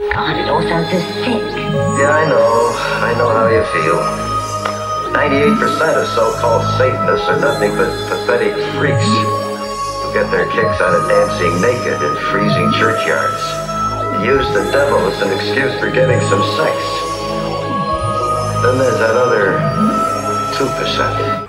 God, it all sounds so sick. Yeah, I know how you feel. 98% of so-called Satanists are nothing but pathetic freaks who get their kicks out of dancing naked in freezing churchyards. Use the devil as an excuse for getting some sex. Then there's that other 2%.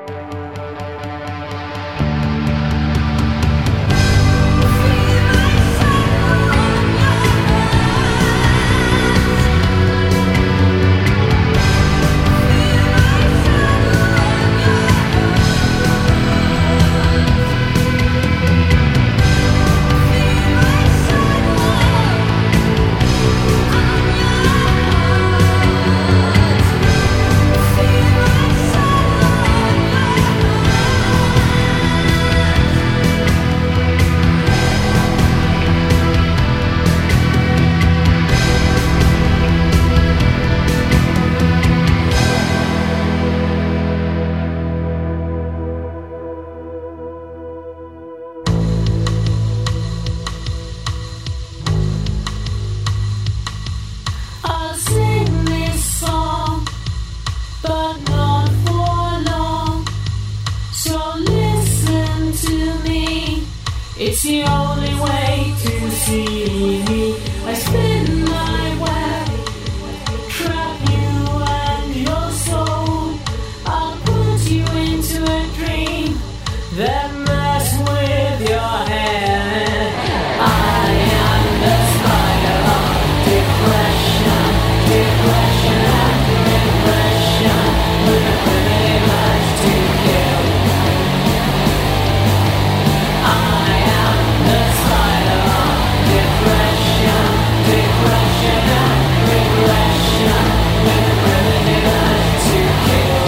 It's the only way to see me. I spin my web, trap you and your soul. I'll put you into a dream, then mess with your head. I am the spider of depression, depression and regression, with a primitive urge to kill. I am the spider of depression, depression and regression, with a primitive urge to kill.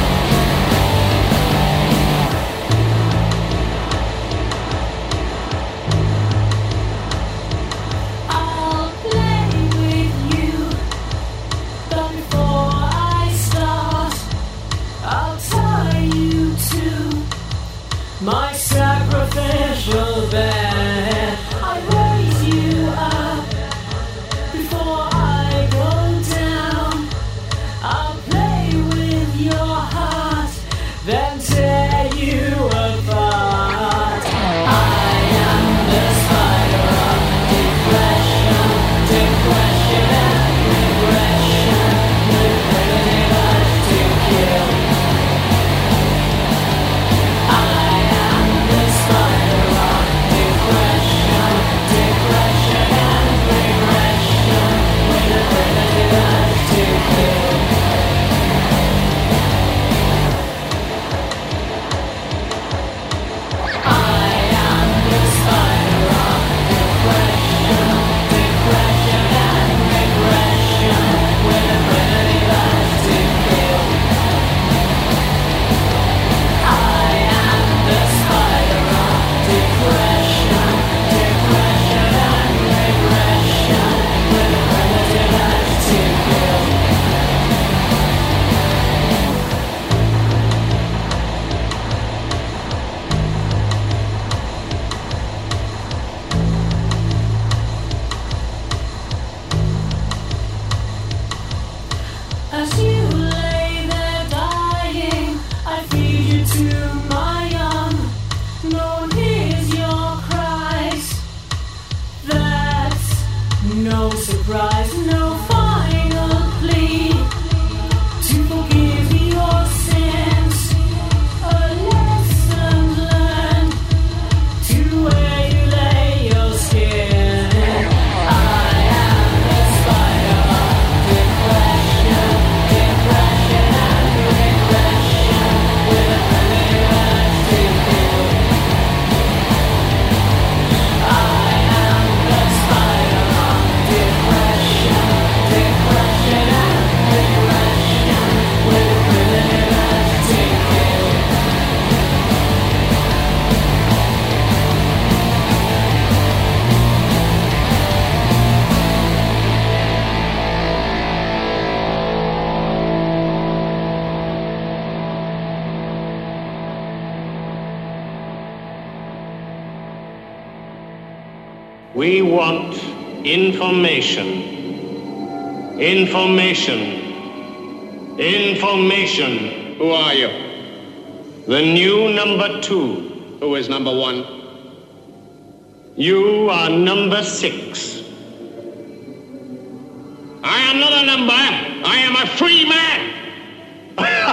I'll play with you, but before I start, I'll tie you to my sacrificial bed. I raise you up before I go down. I'll play with your heart, then tear you apart. I am the spider of depression, depression and regression, with a primitive urge to kill. I am the spider of depression, depression and regression, with a primitive urge to kill. I am the spider of depression, depression and regression, with a primitive urge to kill. I am the spider of depression, depression and regression, with a primitive urge to kill. As you lay there dying, I feed you to my young. No one hears your cries. That's no surprise, no final plea to forgive your sins. A lesson learned to where you lay your skin. I am the spider of depression, depression and regression, with a primitive urge to kill. I am the spider of depression, depression and regression, with a primitive urge to kill. We want information. Information. Information. Who are you? The new number 2. Who is number 1? You are number 6. I am not a number. I am a free man.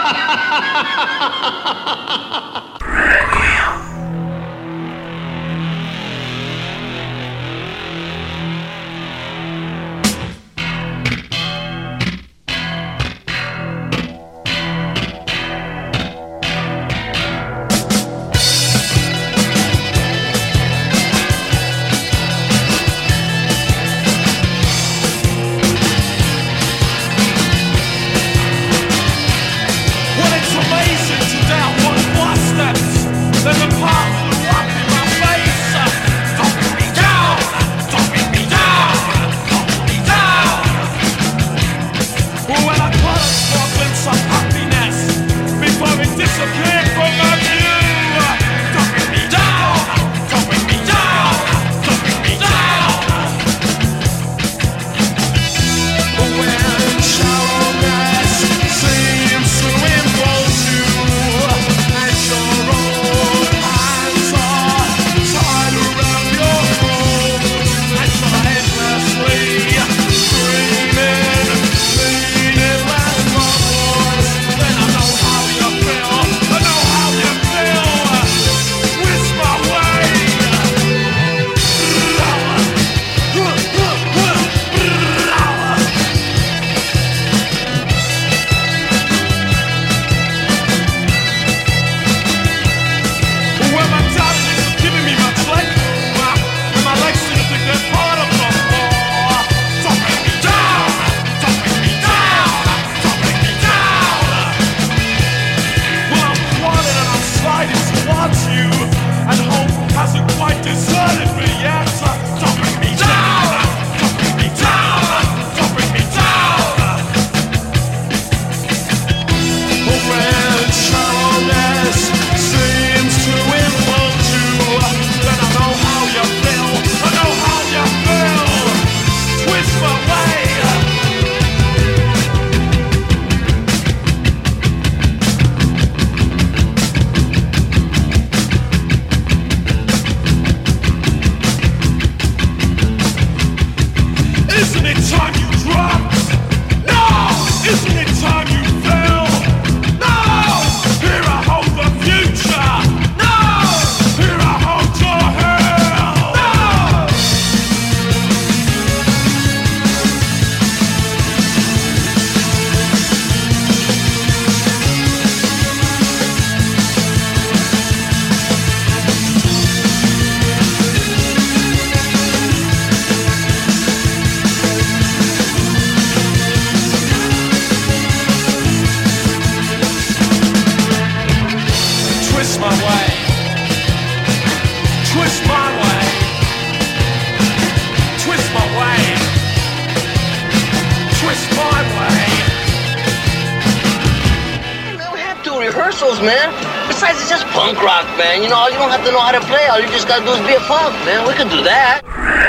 rehearsals, man. Besides, it's just punk rock, man. You know, all you don't have to know how to play. All you just gotta do is be a punk, man. We could do that.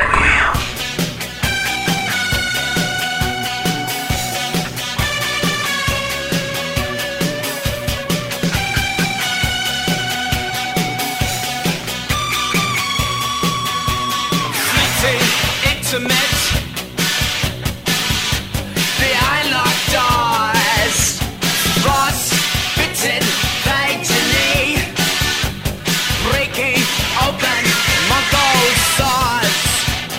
Intimate behind locked doors, frost-bitten vaginally, breaking open my gold swords.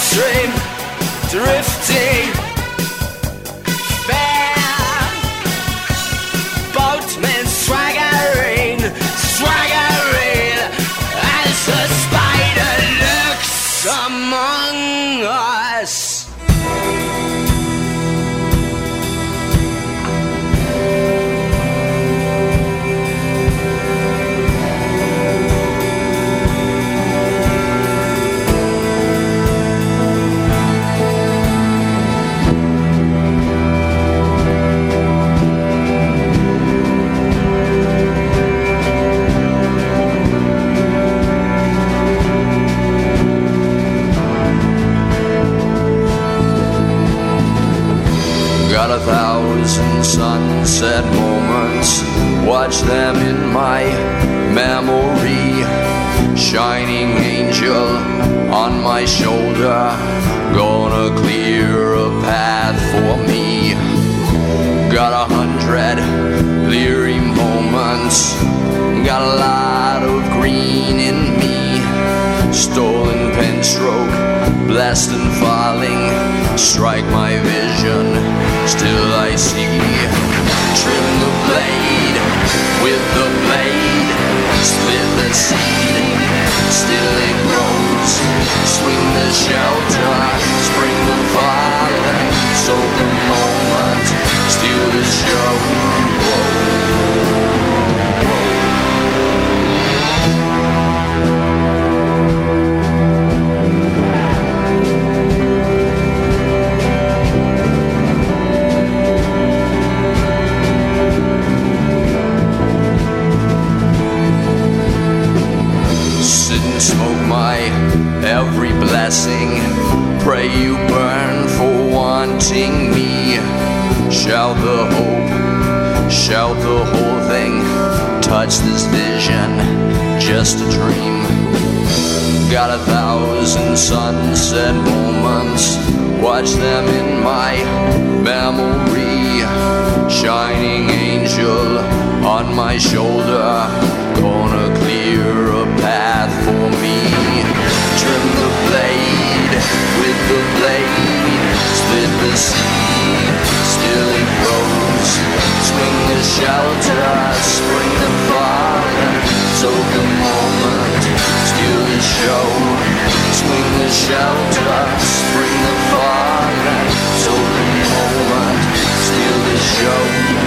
stream, drifting fair. Boatmen swaggering, swaggering as the spider lurks among us. Got 1,000 sunset moments, watch them in my memory. Shining angel on my shoulder, gonna clear a path for me. Got 100 leery moments, got a lot of green in me. Stolen pen stroke, blessed and falling, strike my vision, still I see. Trim the blade with the blade, split the seed, still it grows. Swing the shelter, spring the falling, soak the moment, steal the show. Smoke my every blessing, pray you burn for wanting me. Shout the hope, shout the whole thing, touch this vision, just a dream. Got 1,000 sunset moments, watch them in my memory. Shining angel on my shoulder, gonna clear a path for me. Trim the blade with the blade, split the seed, still it grows. Swing the shelter, spring the fire, soak the moment, steal the show. Swing the shelter, spring the fire, soak the moment, steal the show.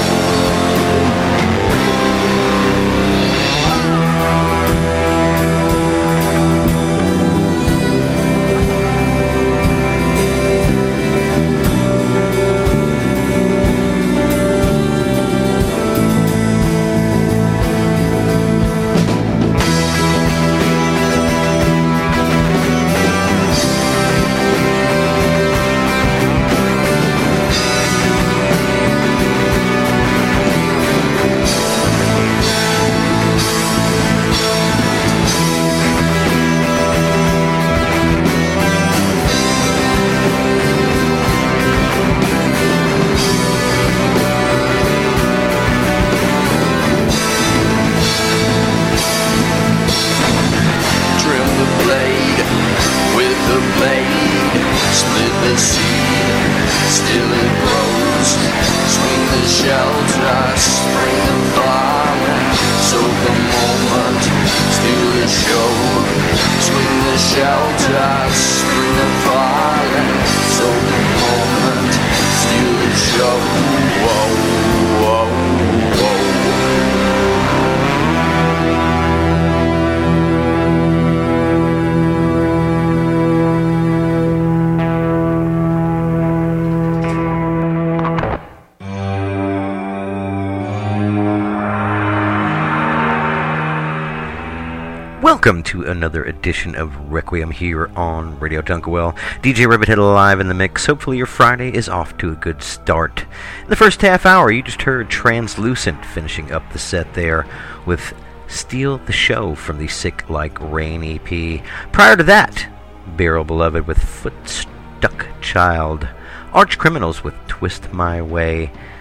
Welcome to another edition of Requiem here on Radio Dunkerwell. DJ Rivethead live in the mix. Hopefully your Friday is off to a good start. In the first half hour, you just heard Translucent finishing up the set there with Steal the Show from the Sick Like Rain EP. Prior to that, Burial Beloved with Foot Stuck Child. Arch Criminals with Twist My Way.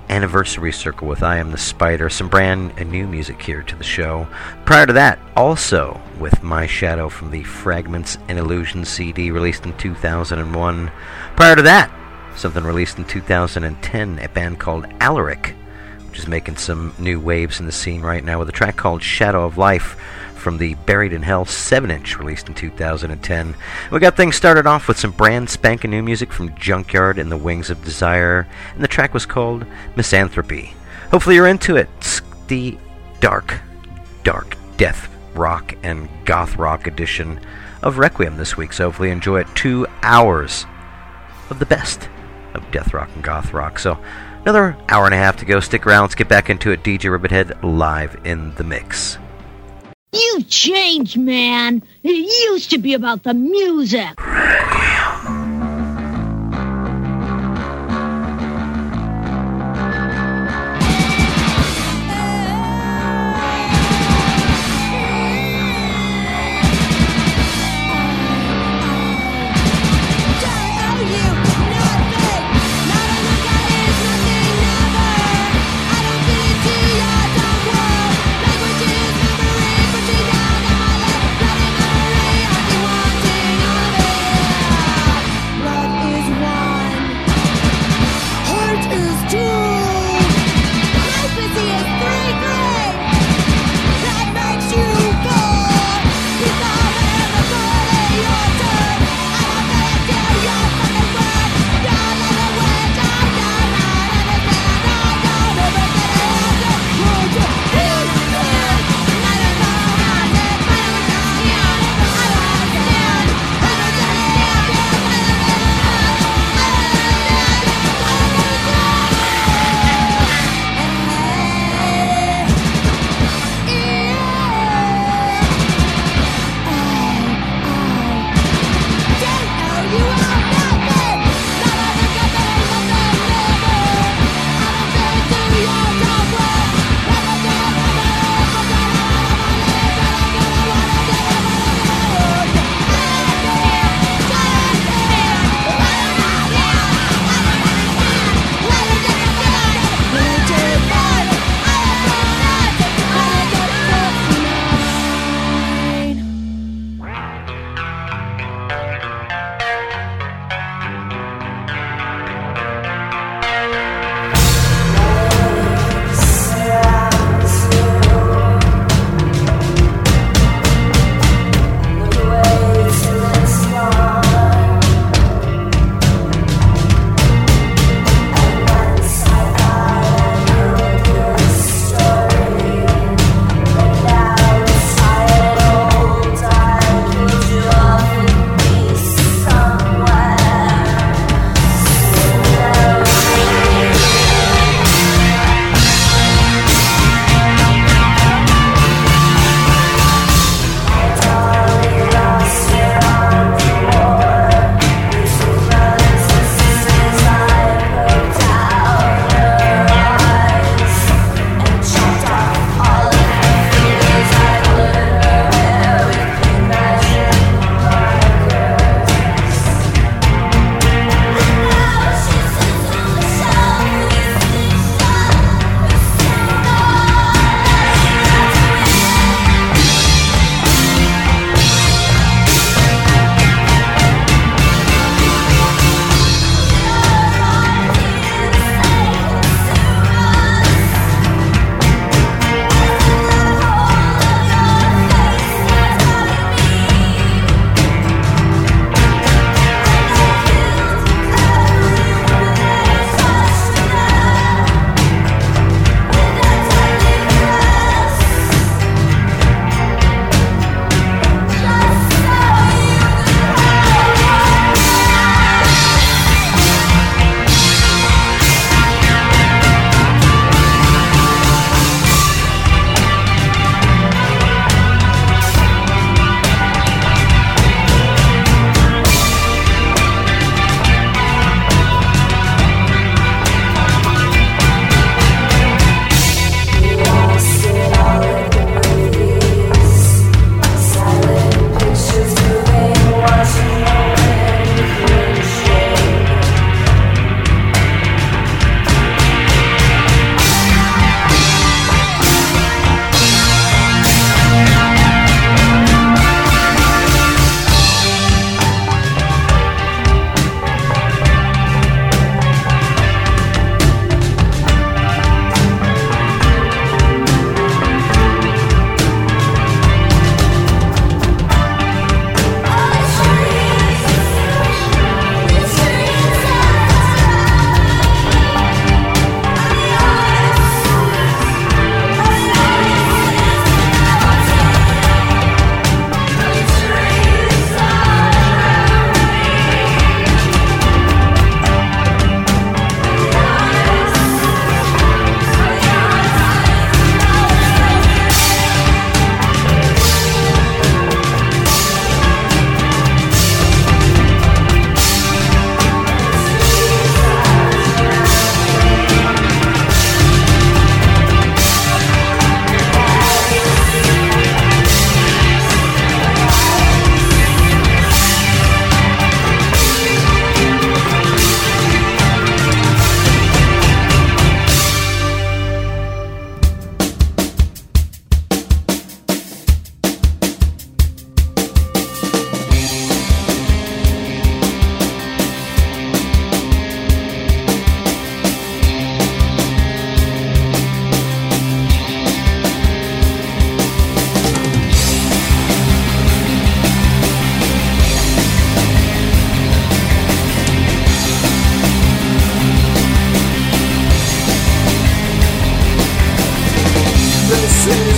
Anniversary Circle with I Am the Spider, some brand new music here to the show. Prior to that, also with My Shadow from the Fragments and Illusions CD released in 2001. Prior to that, something released in 2010, a band called Alaric, which is making some new waves in the scene right now with a track called Shadow of Life from the Buried in Hell 7-inch released in 2010. We got things started off with some brand spanking new music from Junkyard and the Wings of Desire, and the track was called Misanthropy. Hopefully you're into it. It's the dark death rock and goth rock edition of Requiem this week, so hopefully you enjoy it. 2 hours of the best of death rock and goth rock. So another hour and a half to go. Stick around. Let's get back into it. DJ Ribbonhead live in the mix. You changed, man. It used to be about the music. Wanting all of it.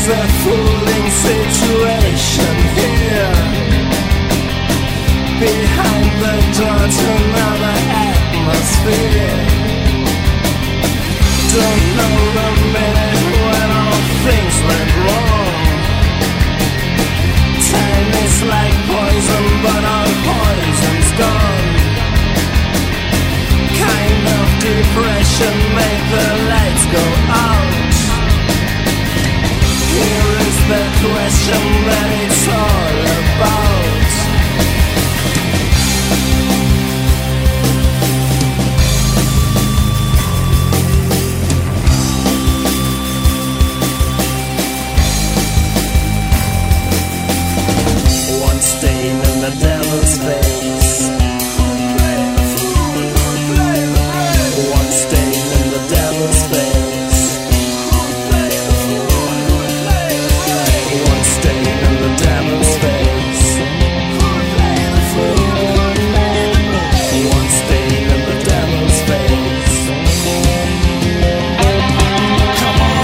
a fooling situation here. Behind the door to another atmosphere. Don't know the minute when all things went wrong. Time is like poison, but our poison's gone. Kind of depression made the lights go out. Here is the question that it's all about. One stain in the devil's face. One stain in the devil's face. One stain in the devil's face. One stain in the devil's face. Come on.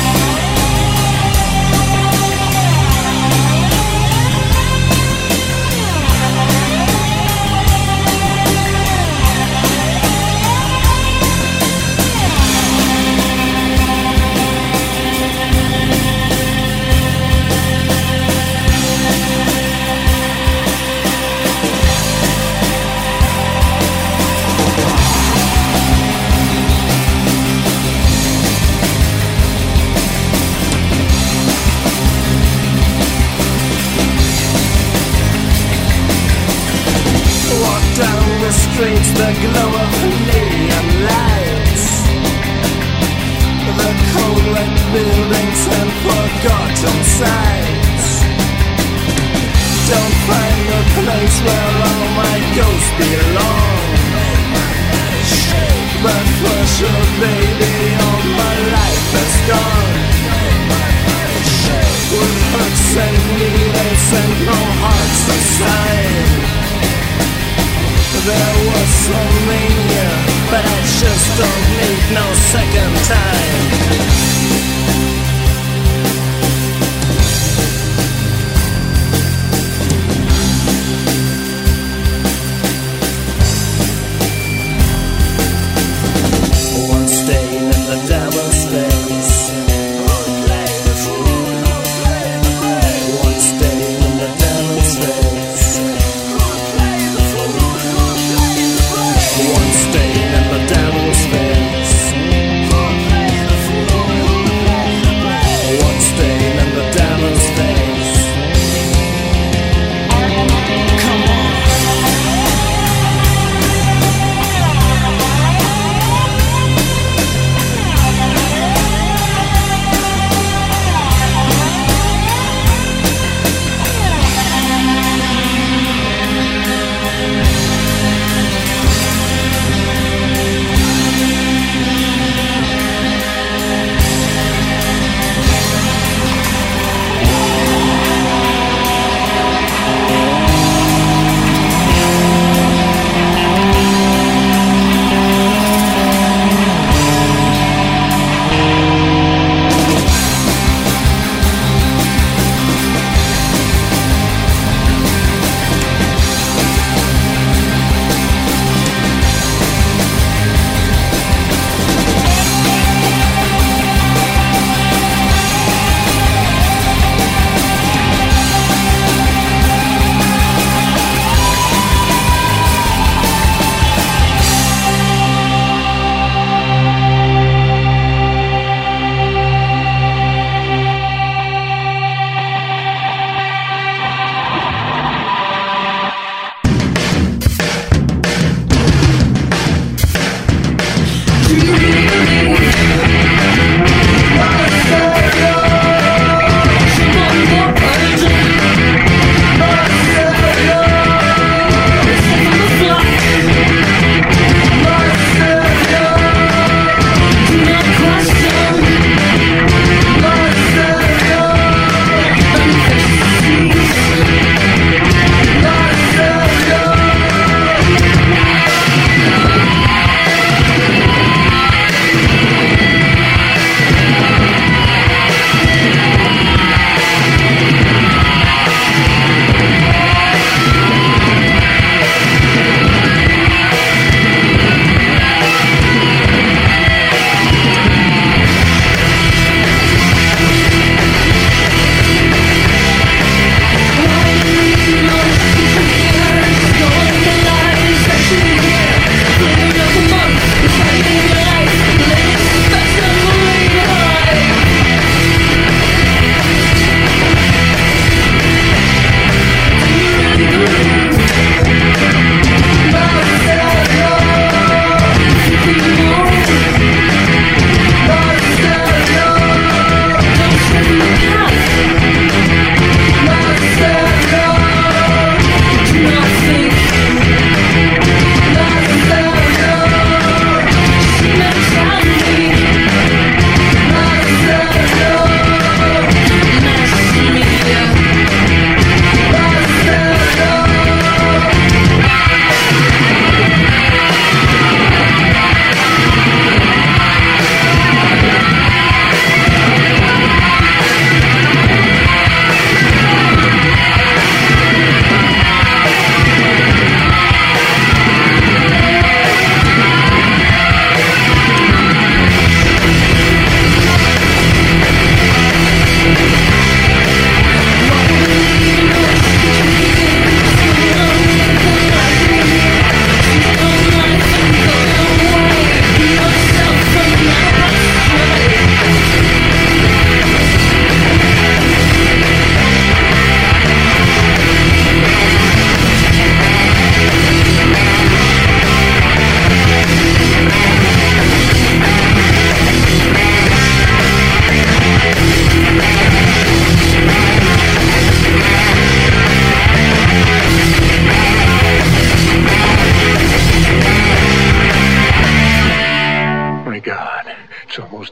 Walk down the streets, the glow of neon lights, the cold red buildings and forgotten sights. Don't find the place where all my ghosts belong. But for sure, baby, all my life is gone. With hooks and needles and no hearts aside. There was some mania, but I just don't need no second time. One stain in the devil's face. One stain in the devil's face. One stain in the devil's face.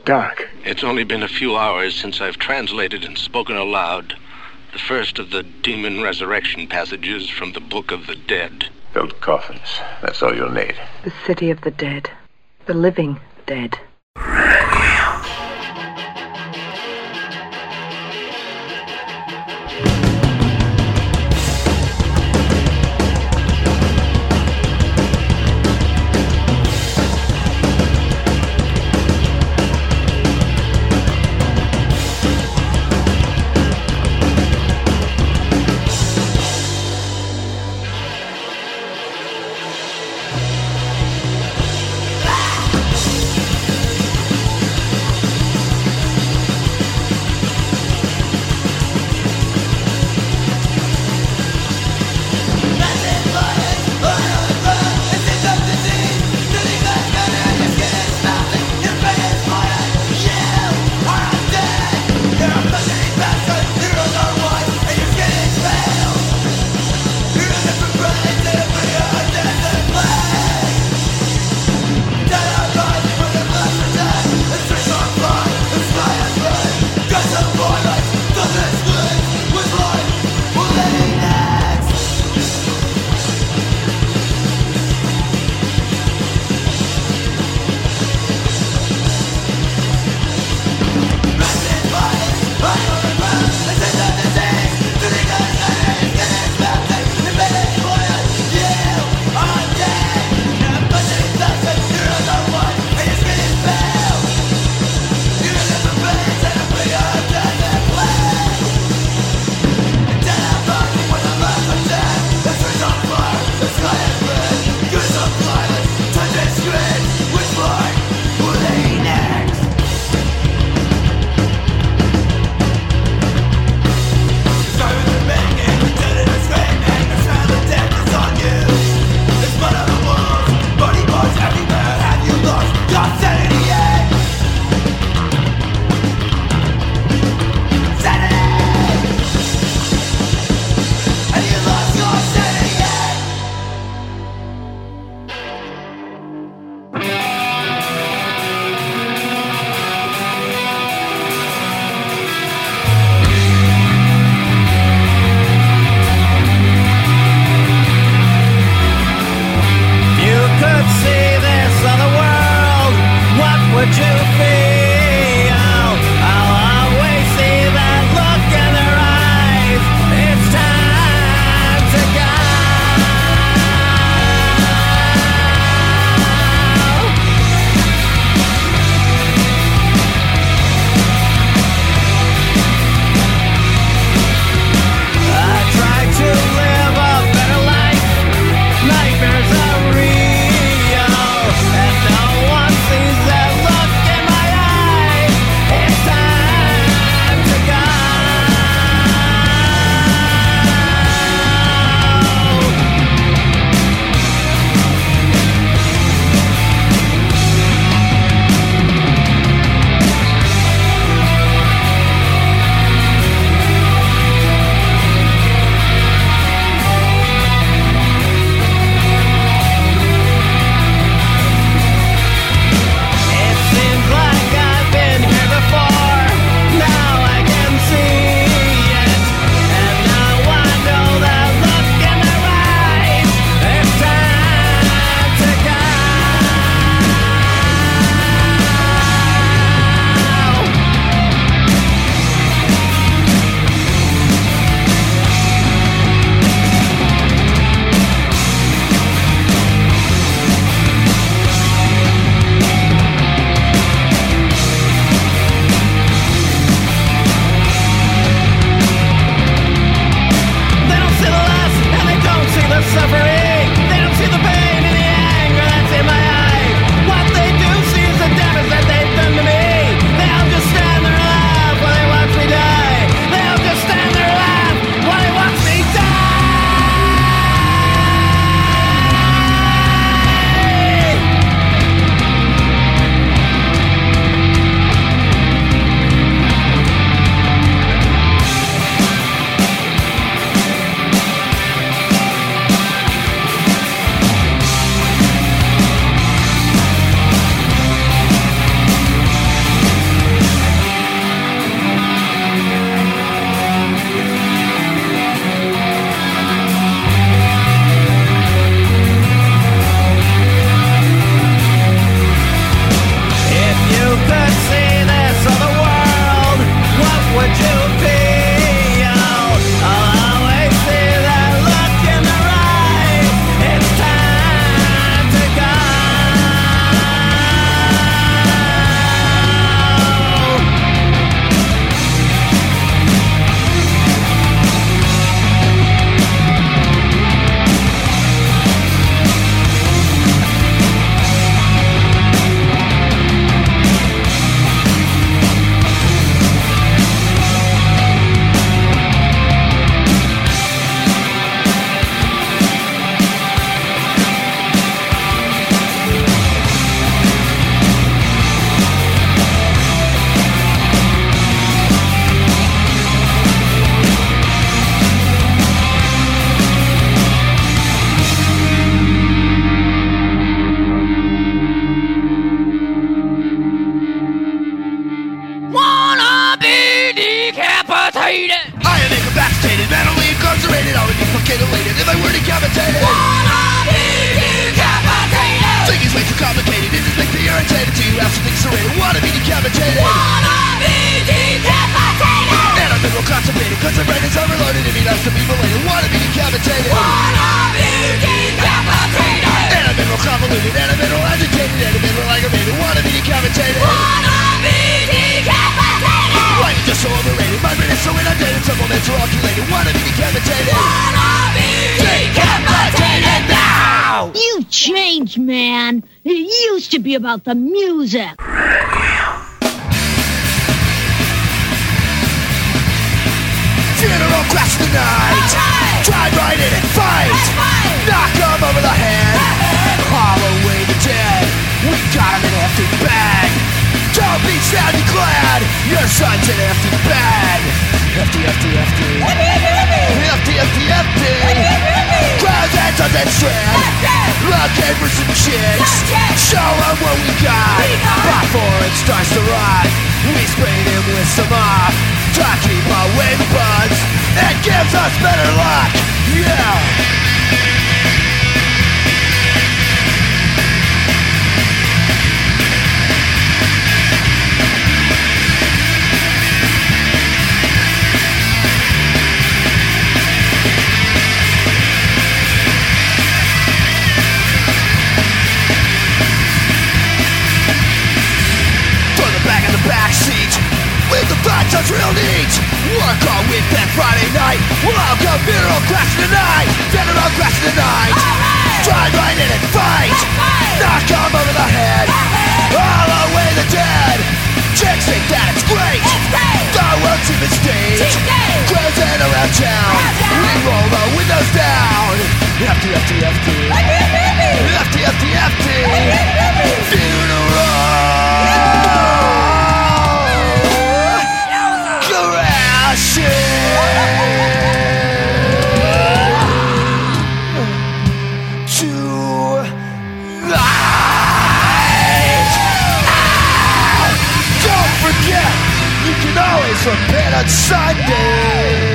dark. It's only been a few hours since I've translated and spoken aloud the first of the demon resurrection passages from the Book of the Dead. Build coffins. That's all you'll need. The city of the dead. The living dead. you have some things to rate. Wanna be decapitated. Wanna be decapitated. And I'm middle constipated, cause the brain is overloaded and he loves to be belated. Wanna be decapitated. Wanna be decapitated. And I'm middle convoluted, and I'm middle agitated, and I'm middle aggravated. Wanna be decapitated. Wanna be decapitated. Life is just so overrated, my brain is so inundated, supplements are calculated. Wanna be decapitated. Wanna be decapitated now. You changed, man. It used to be about the music. Funeral crash the night. Drive right in and fight. Knock 'em over the head. Haul away the dead. We got 'em in an empty bag. Don't be sad, be glad. Your son's in an empty bag. Empty, empty, empty. Empty, empty, empty. Crowds and tons and strands. Looking for some chicks. Show 'em what we got. Before it starts to rot, we sprayed him with some off. To keep away the bugs. It gives us better luck. Yeah. Backseat, leave the bad touch real neat. Work on with that Friday night. We'll all go funeral crash tonight. Funeral crash tonight. Drive right in and fight. Knock 'em over the head. All away the dead. Chicks think that it's great. The world's even stage. Cruising around town. We roll the windows down. Empty, empty, empty. Empty, empty, empty. Funeral. Don't forget, you can always repent on Sunday.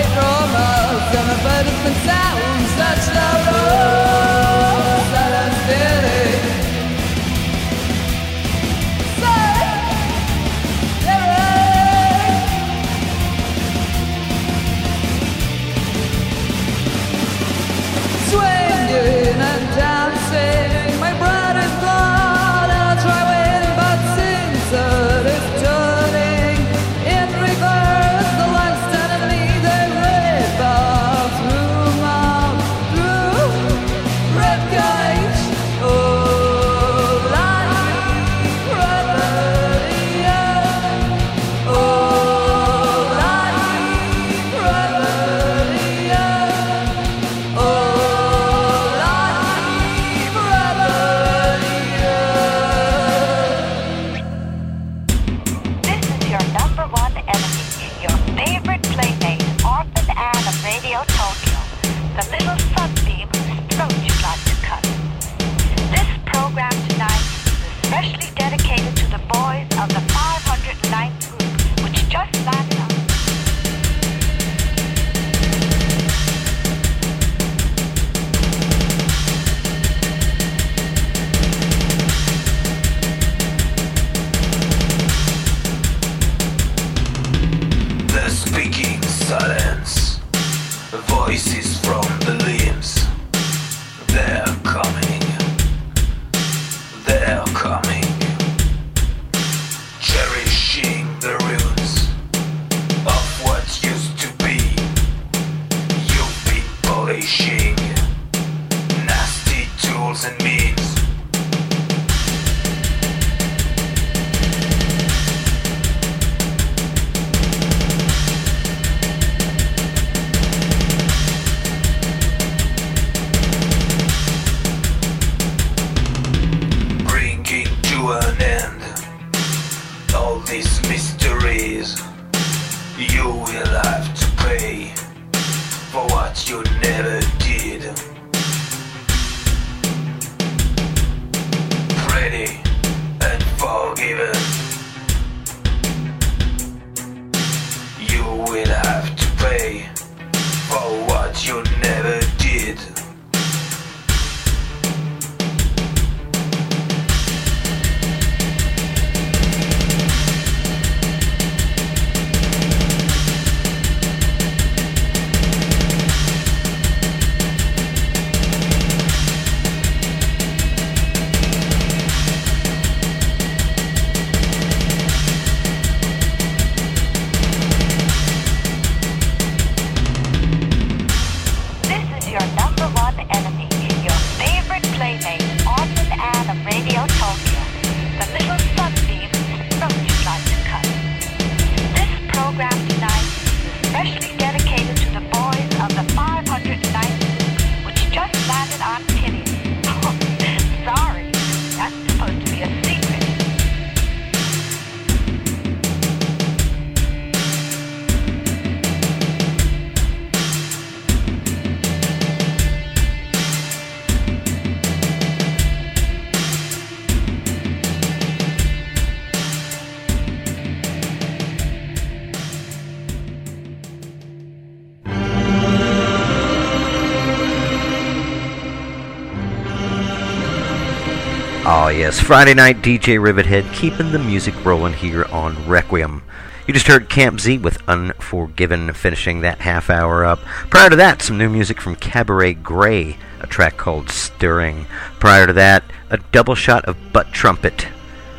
Oh yes, Friday night DJ Rivethead keeping the music rolling here on Requiem. You just heard Camp Z with Unforgiven finishing that half hour up. Prior to that, some new music from Cabaret Grey, a track called Stirring. Prior to that, a double shot of Butt Trumpet,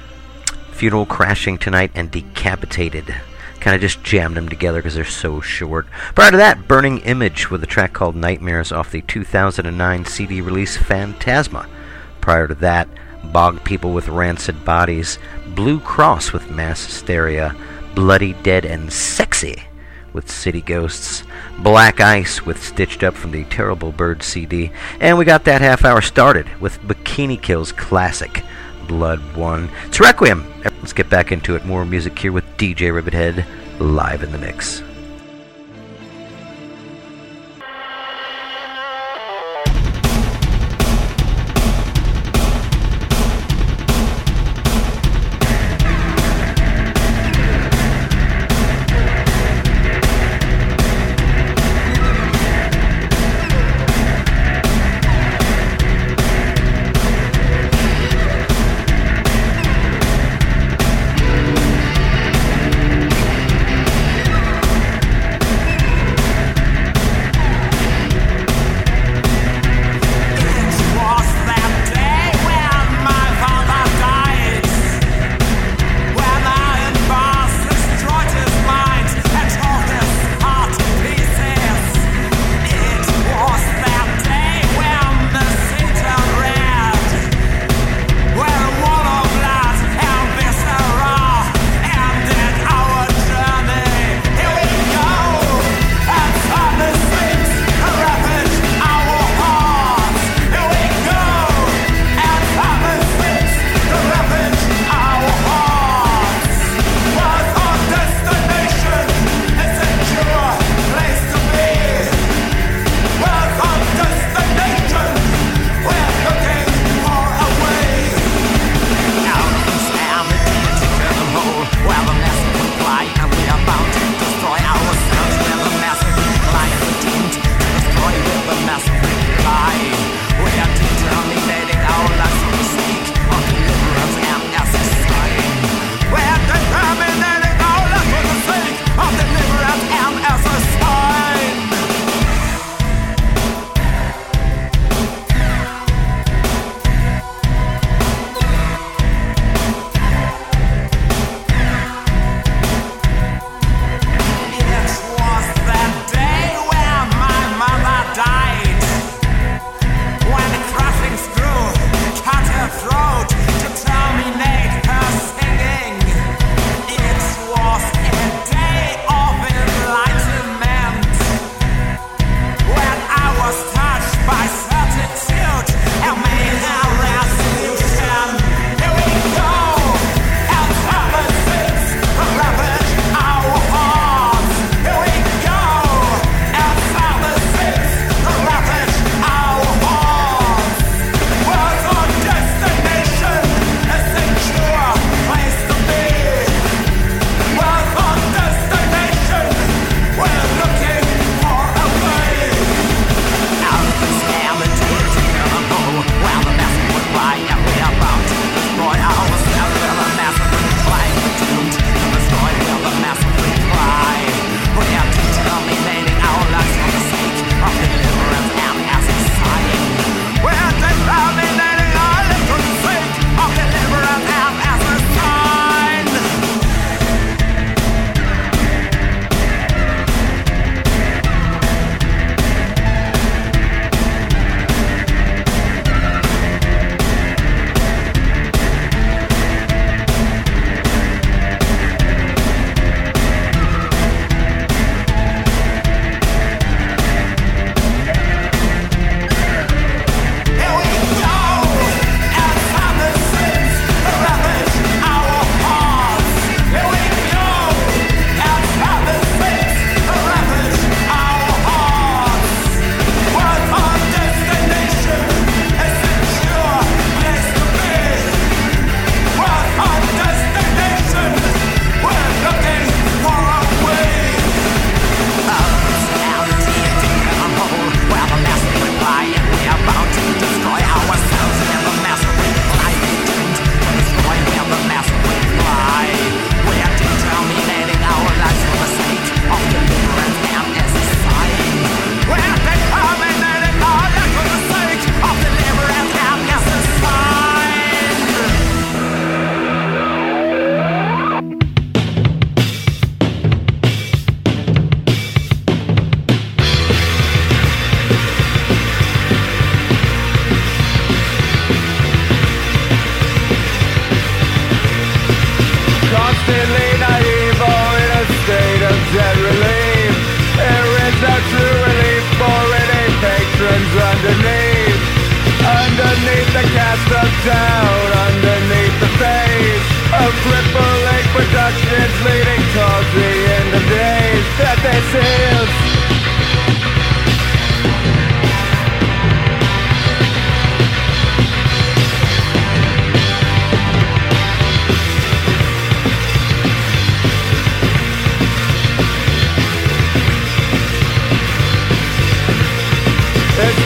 Funeral Crashing Tonight, and Decapitated. Kind of just jammed them together because they're so short. Prior to that, Burning Image with a track called Nightmares off the 2009 CD release Phantasma. Prior to that, Bog People with Rancid Bodies, Blue Cross with Mass Hysteria, Bloody Dead and Sexy with City Ghosts, Black Ice with Stitched Up from the Terrible Bird CD, and we got that half hour started with Bikini Kill's classic, Blood One. It's Requiem. Let's get back into it. More music here with DJ Rivethead live in the mix.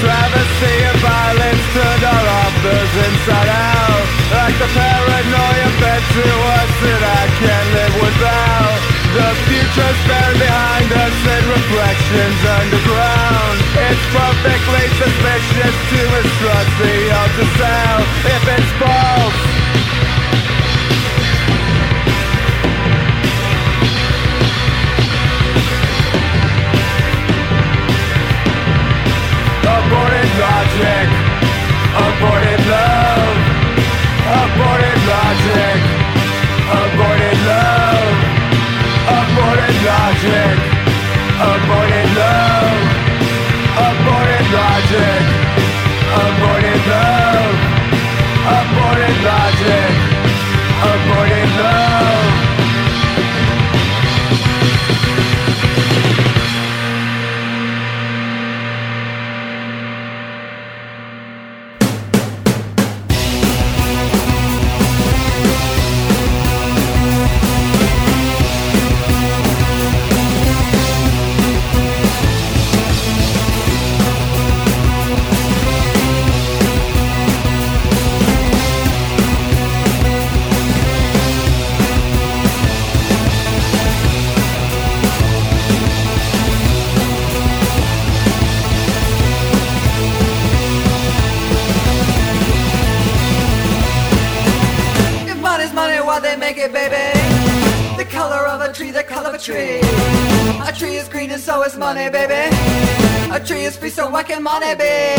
travesty of violence turned our authors inside out. Like the paranoia fed to us that I can't live without. The future's buried behind us in reflections underground. It's perfectly suspicious to mistrust the ultrasound. If it's false, aborted logic, aborted love, aborted logic, aborted love, aborted logic, aborted love, aborted logic, aborted love, aborted logic, aborted love. A tree is green and so is money, baby. A tree is free, so what can money be?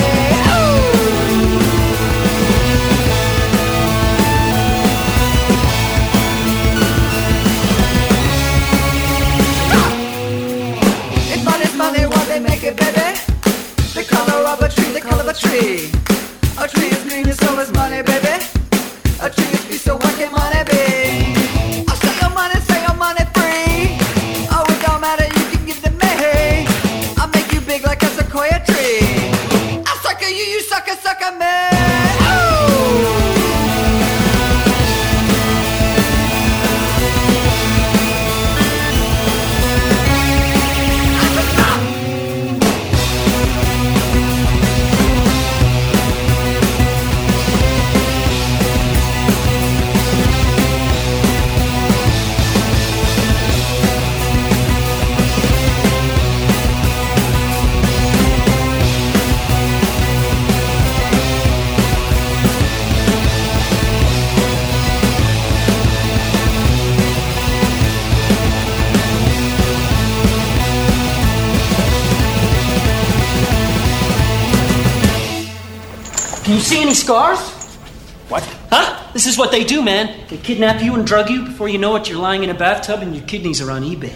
If money's money, why they make it, baby? The color of a tree, the color of a tree. A tree is green and so is money, baby. A tree is free, so what can money be? I'll say your money free. Oh, it don't matter, you can give it to me. I'll make you big like a sequoia tree. I'll sucker you, you sucker me. Can you see any scars? What? Huh? This is what they do, man. They kidnap you and drug you. Before you know it, you're lying in a bathtub and your kidneys are on eBay.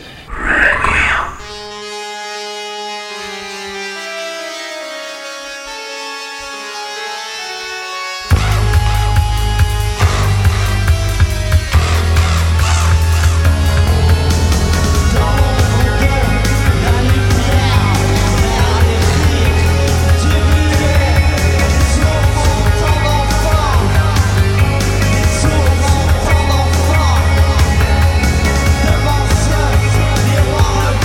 Devant ça, miroir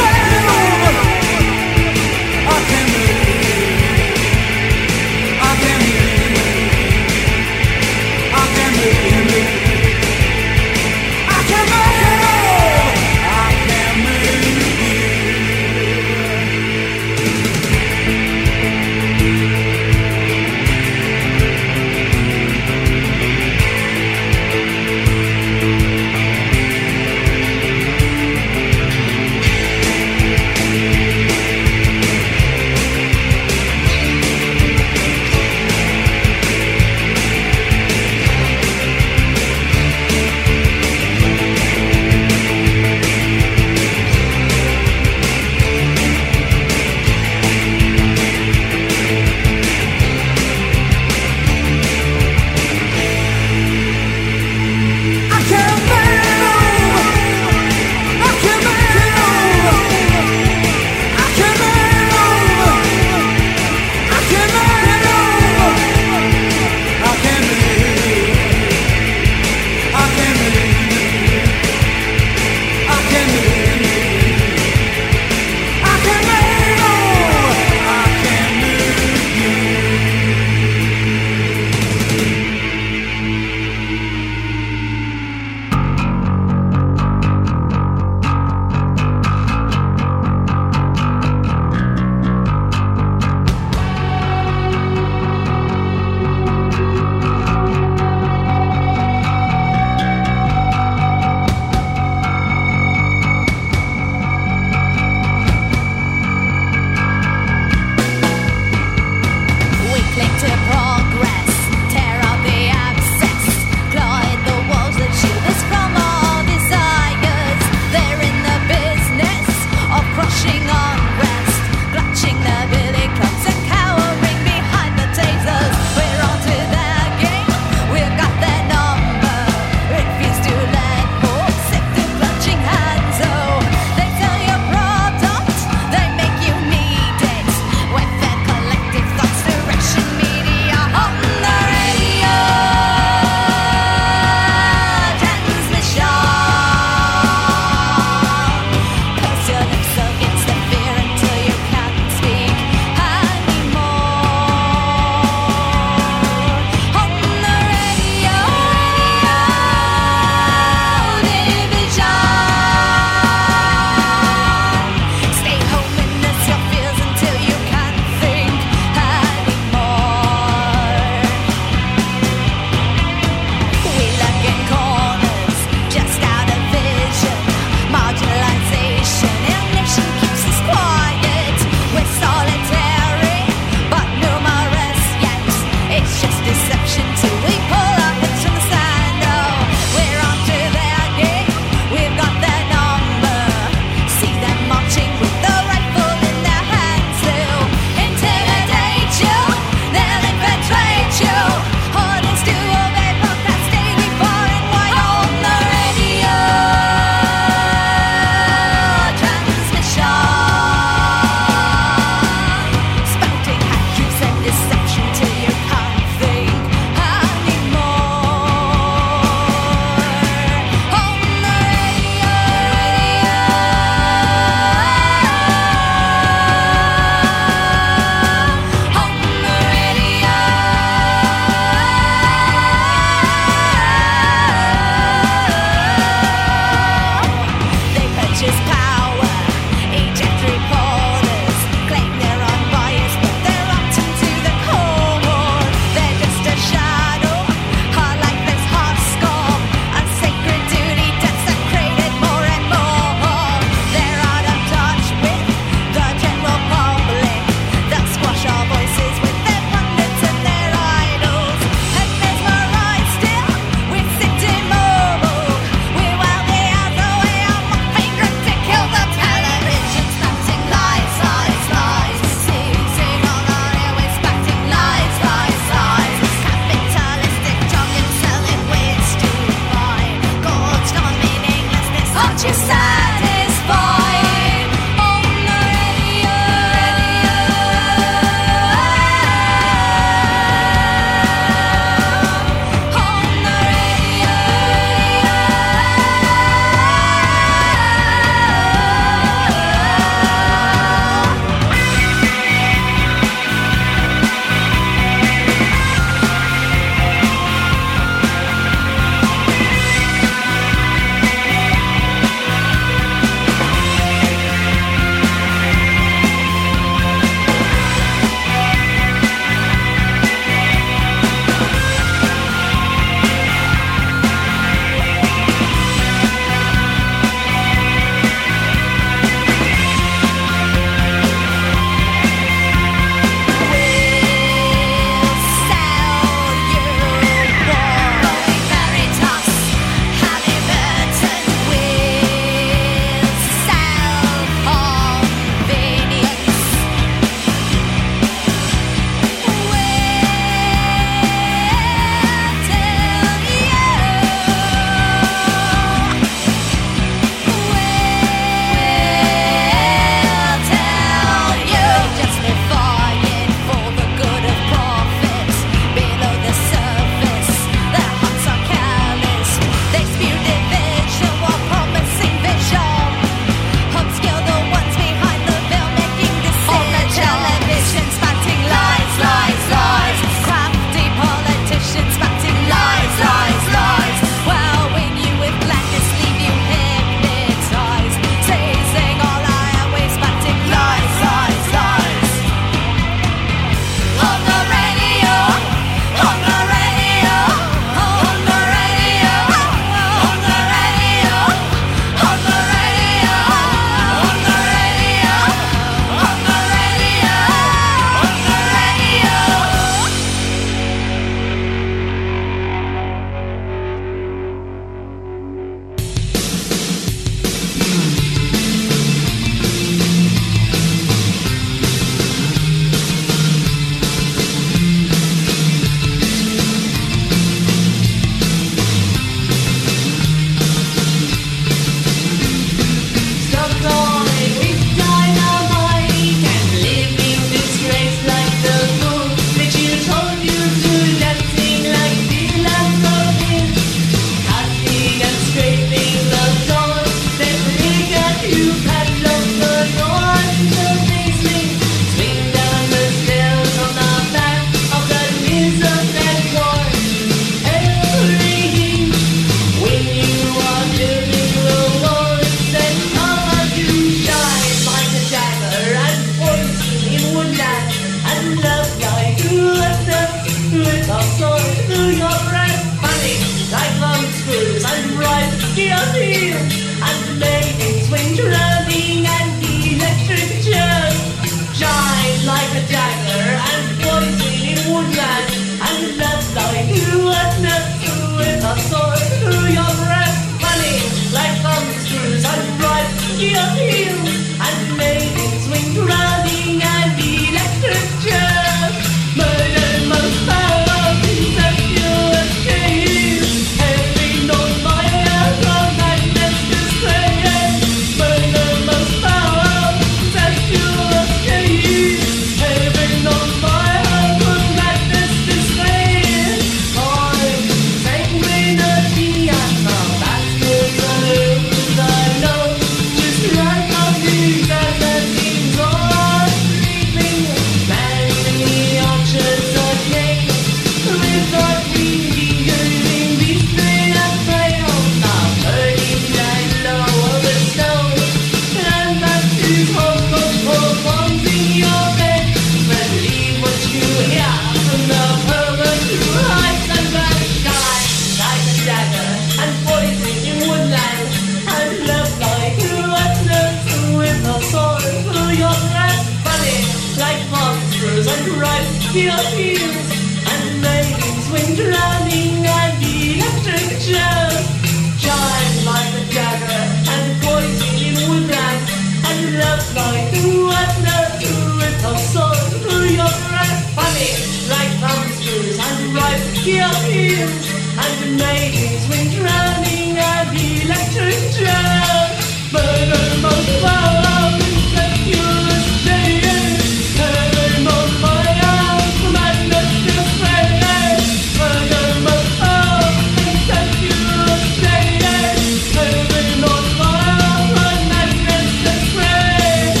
and ripe your heels, and maidens when drowning and electric chairs, shine like a dagger and poison in woodland, and love like a wetner to rip a sword through your breast, funny like thumbscrews and ripe your heels, and maidens when drowning and electric chairs, murder most foul incestuous days, murder most violent madness disgrace, murder most foul incestuous days, murder most violent madness disgrace.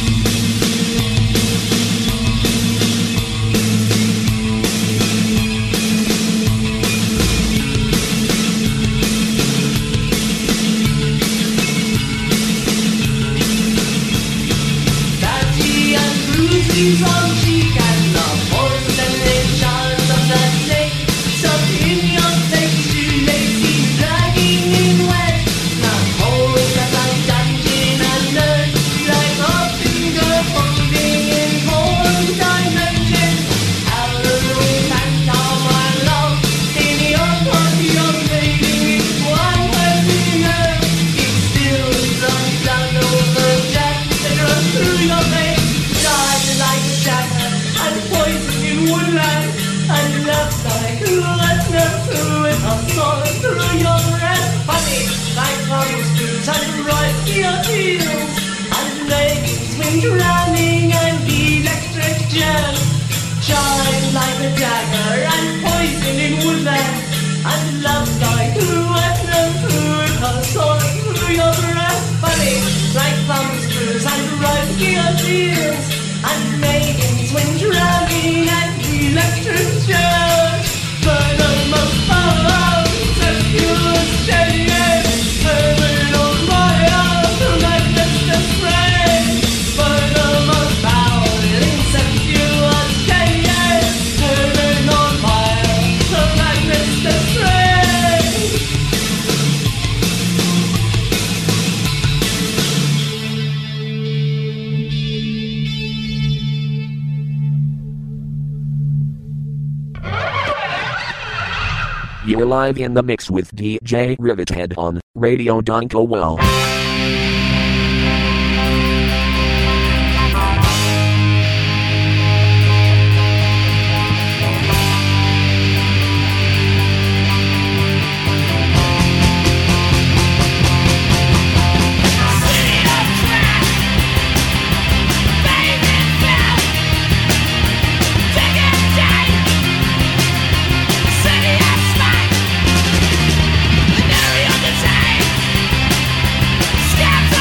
Daddy and bruises on cheek and the porcelain nations of the snake, stuck in your face, too lazy, dragging in wet, not holes that like dungeon and nerd, like a finger folding in four dimensions, Halloween phantom and love, in your body you're fading in one webinar, it still runs down over death that runs through your veins, died like a dagger and poison in woodland, and left like a letter through it, a sword through your breast, funny like thumbscrews and ripe your heels, and ladies when drowning and electric jets, shine like a dagger and poison in woodland, and love like a letter through it, a sword through your breast, funny like thumbscrews and ripe your heels, and maidens when drowning and electric jets, burn the most foul incestuous days, burn on fire to madness disgrace, burn the most foul incestuous days, burn on fire to madness disgrace. You're live in the mix with DJ Rivethead on Radio Dunkowell. Scabs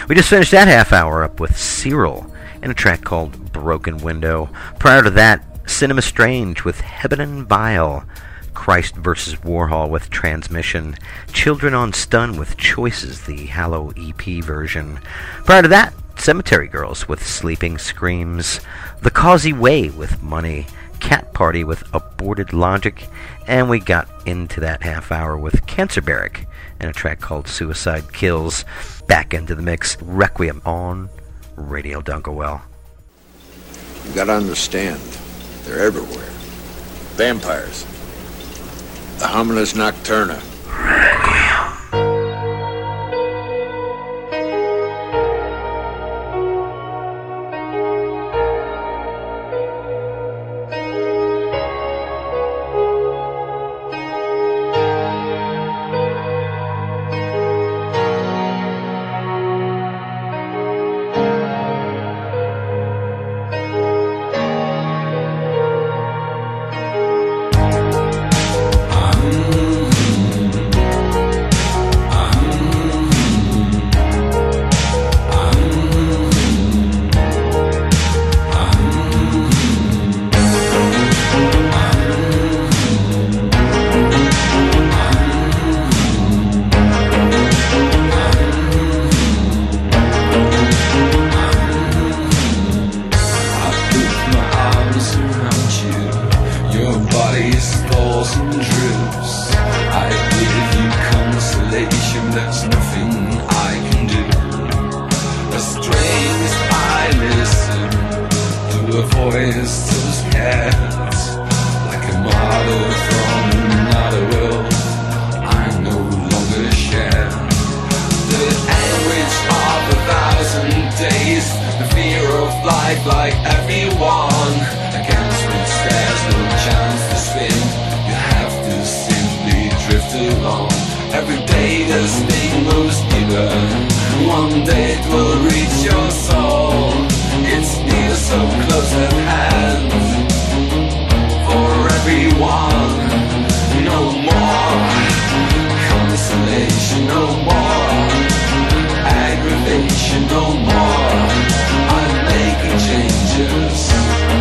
We just finished that half hour up with Cyril and a track called Broken Window. Prior to that, Cinema Strange with Hebden Bile, Christ vs. Warhol with Transmission, Children on Stun with Choices, the Hallow EP version. Prior to that, Cemetery Girls with Sleeping Screams, The Causey Way with Money, Cat Party with Aborted Logic, and we got into that half hour with Cancer Barrack and a track called Suicide Kills. Back into the mix, Requiem on Radio Dunkerwell. You gotta understand, they're everywhere. Vampires. The Hominis Nocturna. No more, I'm making changes.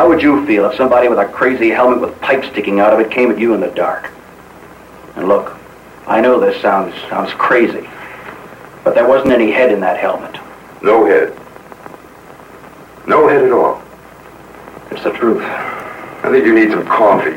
How would you feel if somebody with a crazy helmet with pipes sticking out of it came at you in the dark? And look, I know this sounds crazy, but there wasn't any head in that helmet. No head. No head at all. It's the truth. I think you need some coffee.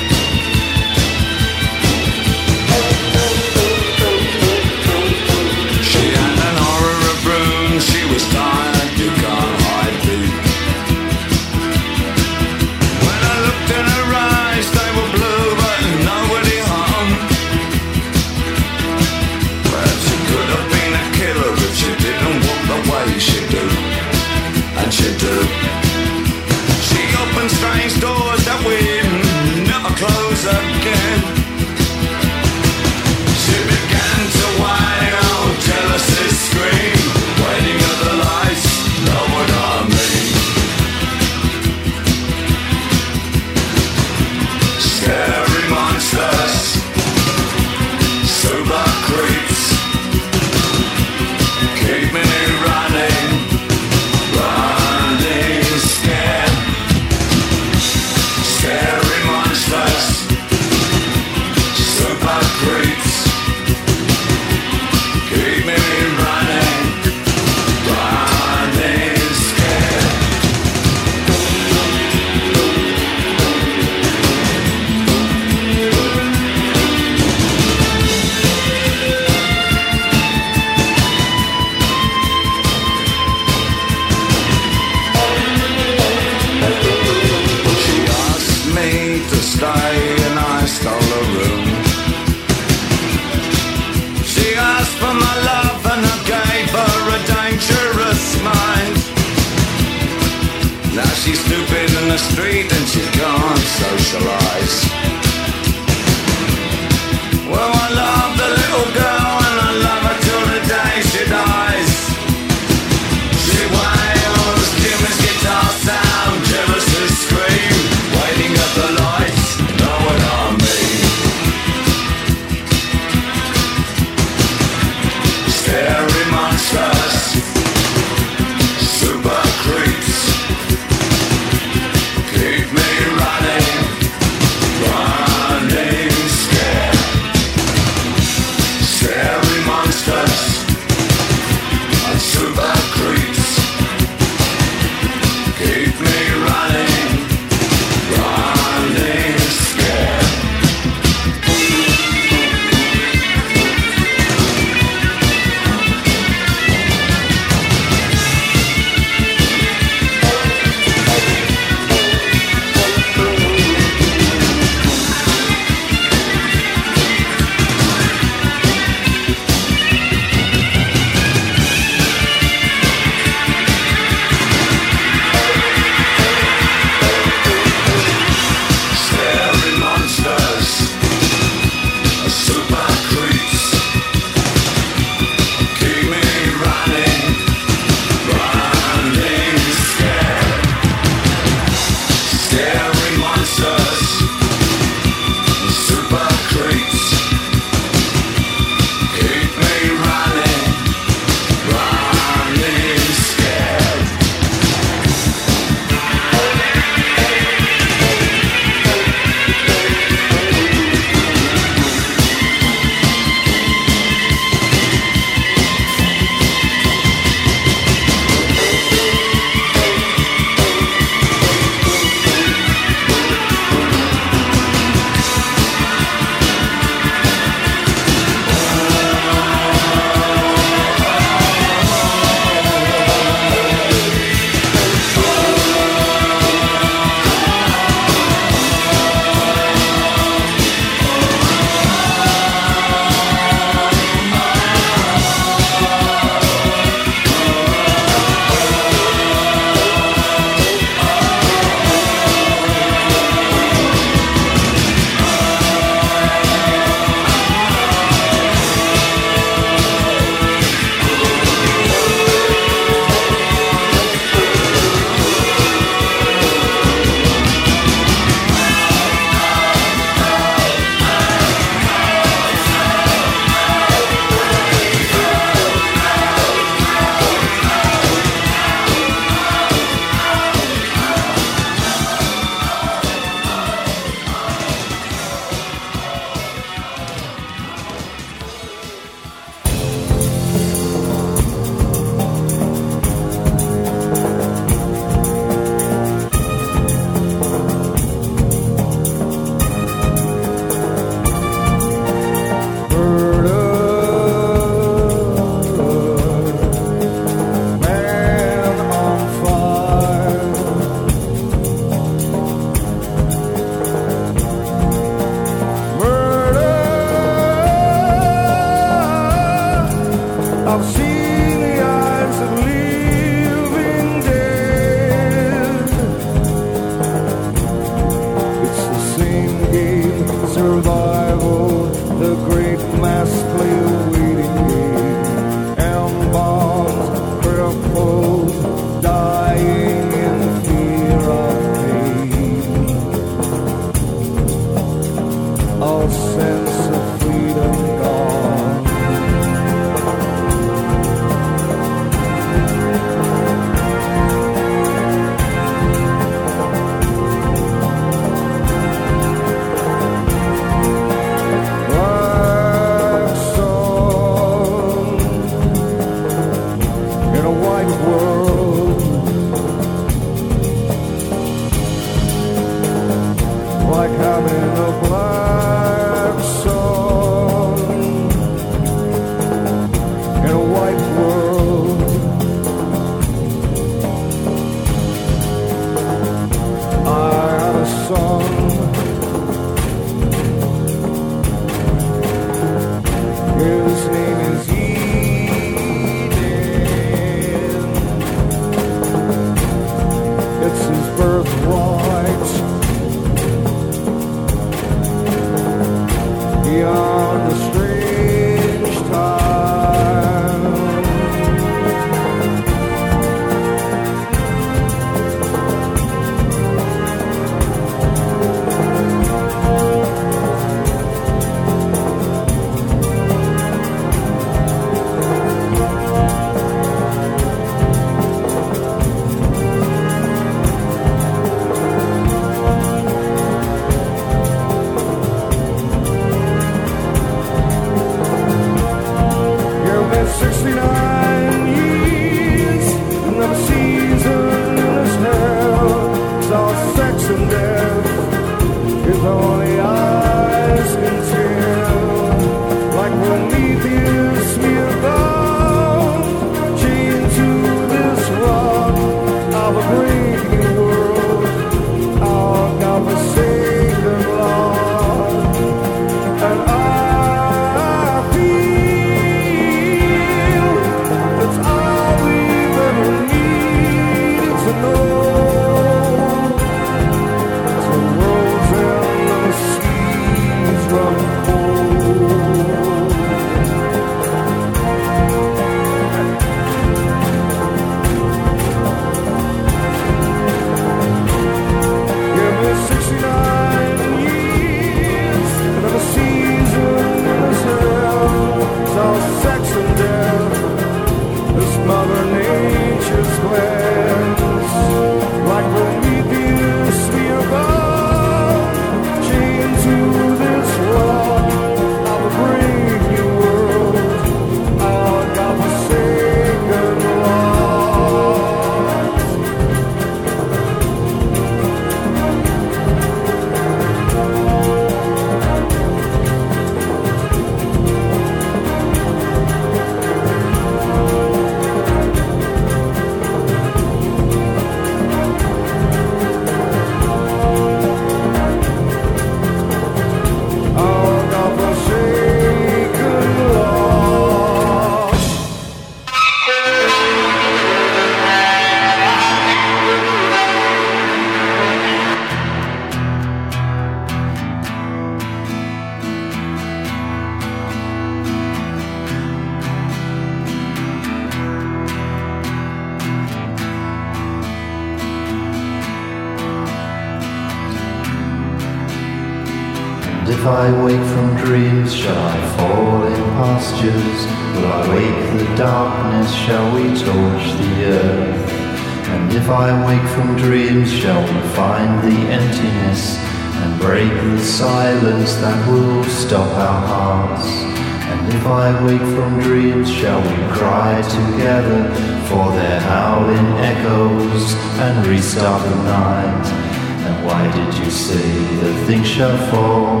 And if I wake from dreams, shall I fall in pastures? Will I wake the darkness? Shall we torch the earth? And if I wake from dreams, shall we find the emptiness and break the silence that will stop our hearts? And if I wake from dreams, shall we cry together for their howling echoes and restart the night? And why did you say that things shall fall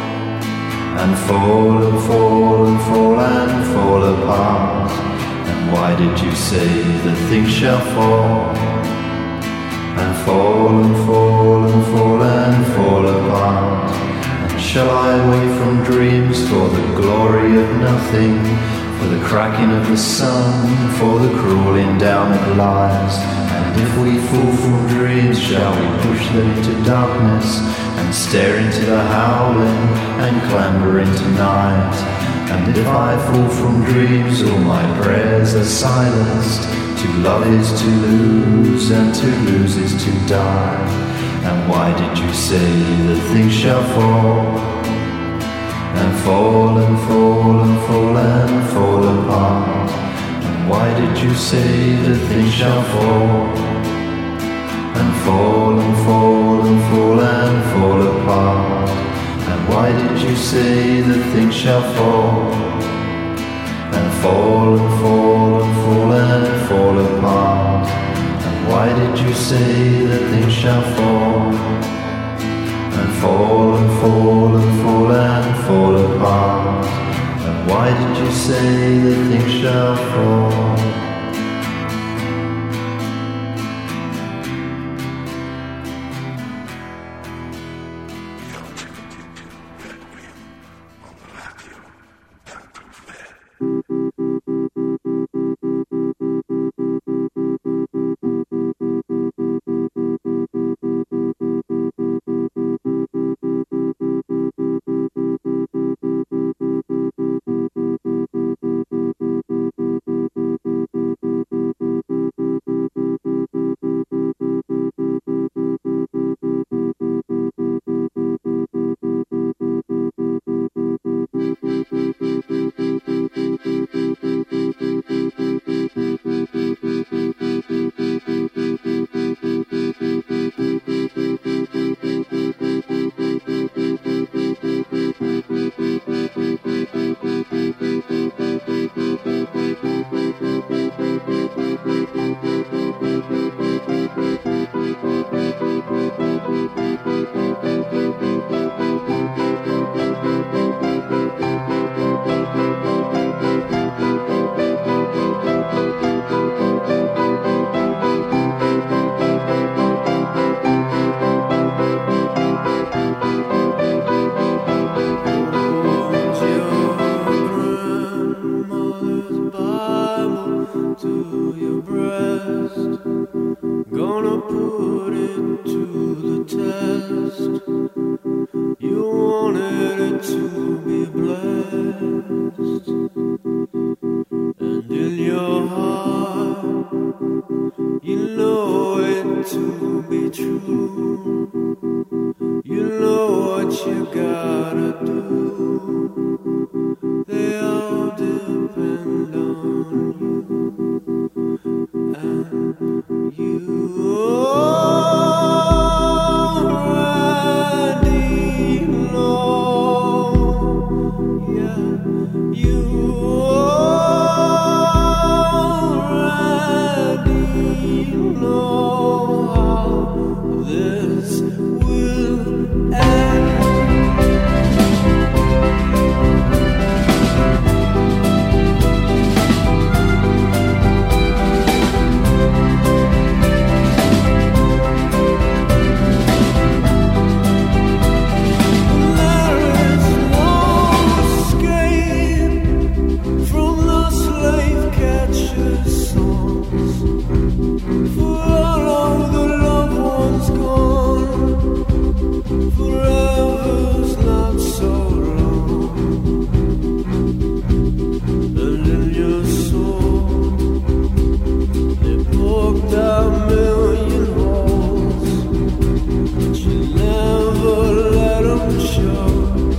and fall and fall and fall and fall apart? And why did you say that things shall fall and fall and fall and fall and fall apart? And shall I wake from dreams for the glory of nothing, for the cracking of the sun, for the crawling down of lies? And if we fall from dreams, shall we push them into darkness and stare into the howling and clamber into night? And if I fall from dreams, all my prayers are silenced. To love is to lose, and to lose is to die. And why did you say that things shall fall and fall and fall and fall and fall apart? And why did you say that things shall fall and fall and fall and fall and fall apart? And why did you say that things shall fall and fall and fall and fall and fall apart? And why did you say that things shall fall and fall and fall and fall and fall apart? And why did you say that things shall fall? Show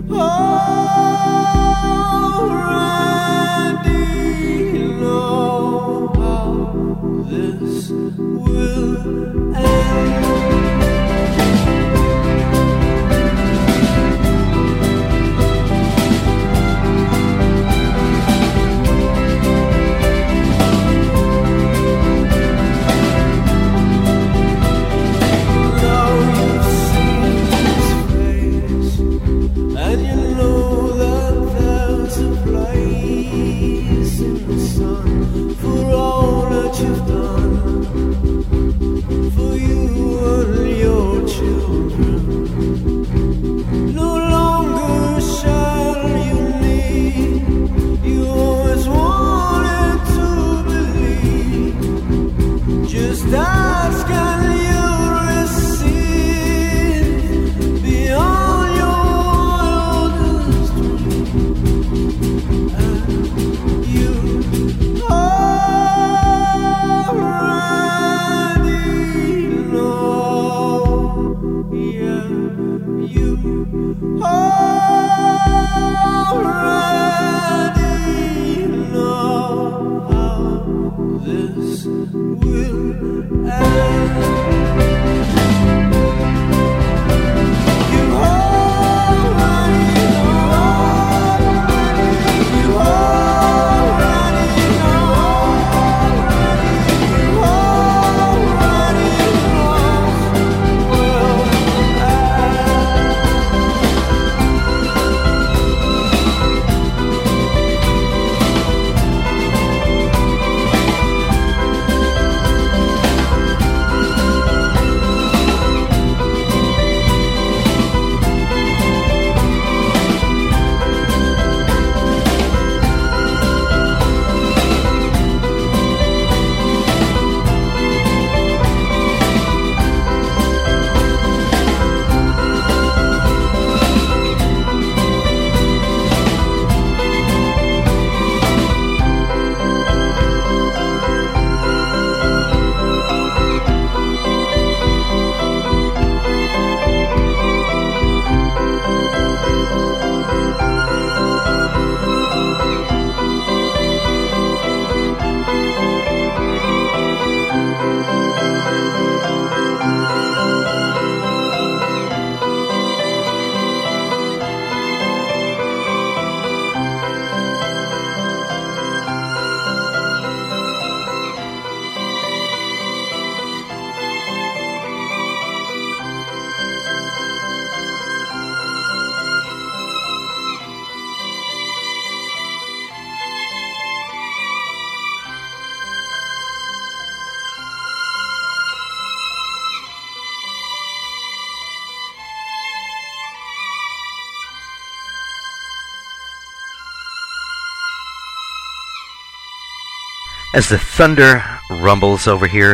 As the thunder rumbles over here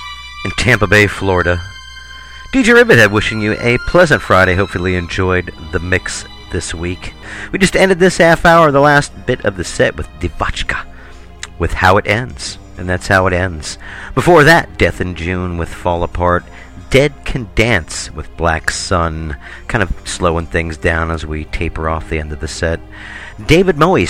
in Tampa Bay, Florida, DJ Rivethead wishing you a pleasant Friday. Hopefully you enjoyed the mix this week. We just ended this half hour, the last bit of the set, with Devotchka, with How It Ends. And that's how it ends. Before that, Death in June with Fall Apart. Dead Can Dance with Black Sun, kind of slowing things down as we taper off the end of the set. David Bowie.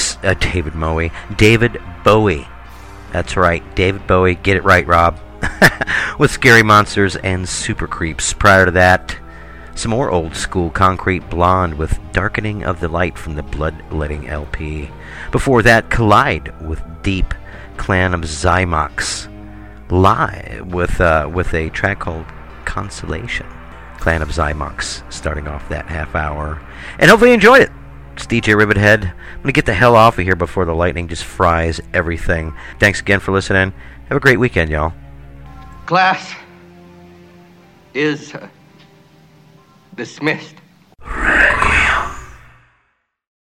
That's right, David Bowie. Get it right, Rob. With Scary Monsters and Super Creeps. Prior to that, some more old school Concrete Blonde with Darkening of the Light from the Bloodletting LP. Before that, Collide with Deep, Clan of Zymox. Live with a track called Consolation. Clan of Zymox starting off that half hour. And hopefully you enjoyed it. It's DJ Rivethead. I'm going to get the hell off of here before the lightning just fries everything. Thanks again for listening. Have a great weekend, y'all. Class is dismissed.